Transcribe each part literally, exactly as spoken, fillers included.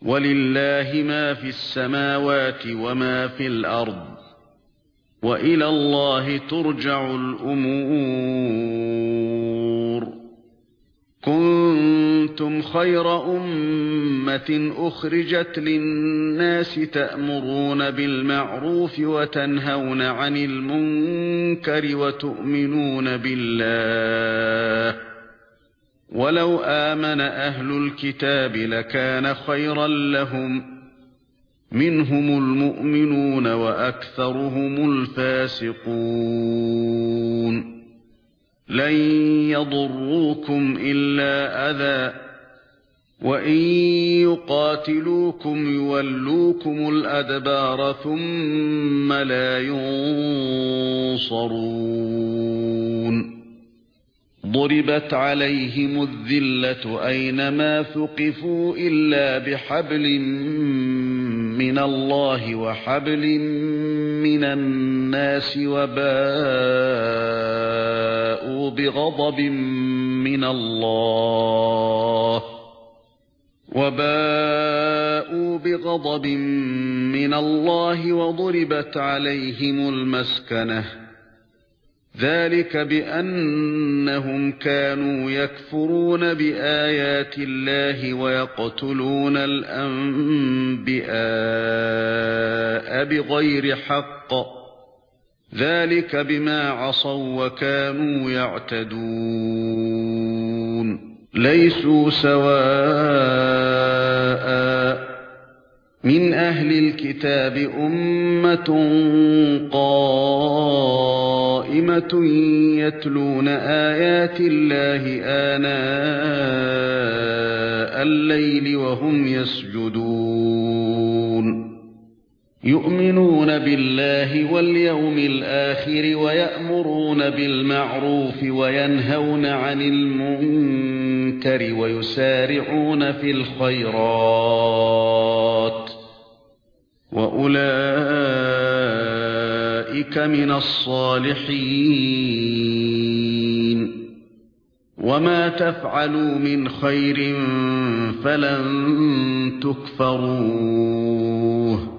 وَلِلَّهِ مَا فِي السَّمَاوَاتِ وَمَا فِي الْأَرْضِ وَإِلَى اللَّهِ تُرْجَعُ الْأُمُورُ كُنتُمْ خَيْرَ أُمَّةٍ أُخْرِجَتْ لِلنَّاسِ تَأْمُرُونَ بِالْمَعْرُوفِ وَتَنْهَوْنَ عَنِ الْمُنكَرِ وَتُؤْمِنُونَ بِاللَّهِ وَلَوْ آمَنَ أَهْلُ الْكِتَابِ لَكَانَ خَيْرًا لَّهُمْ مِنْهُمُ الْمُؤْمِنُونَ وَأَكْثَرُهُمُ الْفَاسِقُونَ لَن يَضُرُّوكُمْ إِلَّا أَذًى وَإِن يُقَاتِلُوكُمْ يُوَلُّوكُمُ الْأَدْبَارَ ثُمَّ لَا يُنصَرُونَ ضُرِبَتْ عَلَيْهِمُ الذِّلَّةُ أَيْنَمَا ثُقِفُوا إِلَّا بِحَبْلٍ مِّنَ اللَّهِ وَحَبْلٍ مِّنَ النَّاسِ وَبَاءُوا بِغَضَبٍ مِّنَ اللَّهِ وَبَاءُوا بِغَضَبٍ مِّنَ اللَّهِ وَضُرِبَتْ عَلَيْهِمُ الْمَسْكَنَةُ ذَلِكَ بِأَنَّهُمْ كَانُوا يَكْفُرُونَ بِآيَاتِ اللَّهِ وَيَقْتُلُونَ الْأَنبِيَاءَ بِغَيْرِ حَقٍّ ذَلِكَ بِمَا عَصَوا وَكَانُوا يَعْتَدُونَ لَيْسُوا سَوَاءً مِنْ أَهْلِ الْكِتَابِ أُمَّةٌ قَائِمَةٌ يَتْلُونَ آيَاتِ اللَّهِ آنَاءَ اللَّيْلِ وَهُمْ يَسْجُدُونَ يُؤْمِنُونَ بِاللَّهِ وَالْيَوْمِ الْآخِرِ وَيَأْمُرُونَ بِالْمَعْرُوفِ وَيَنْهَوْنَ عَنِ الْمُنكَرِ وَيُسَارِعُونَ فِي الْخَيْرَاتِ وَأُولَئِكَ مِنَ الصَّالِحِينَ وَمَا تَفْعَلُوا مِنْ خَيْرٍ فَلَن تُكْفَرُوهُ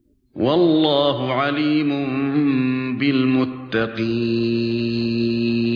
وَاللَّهُ عَلِيمٌ بِالْمُتَّقِينَ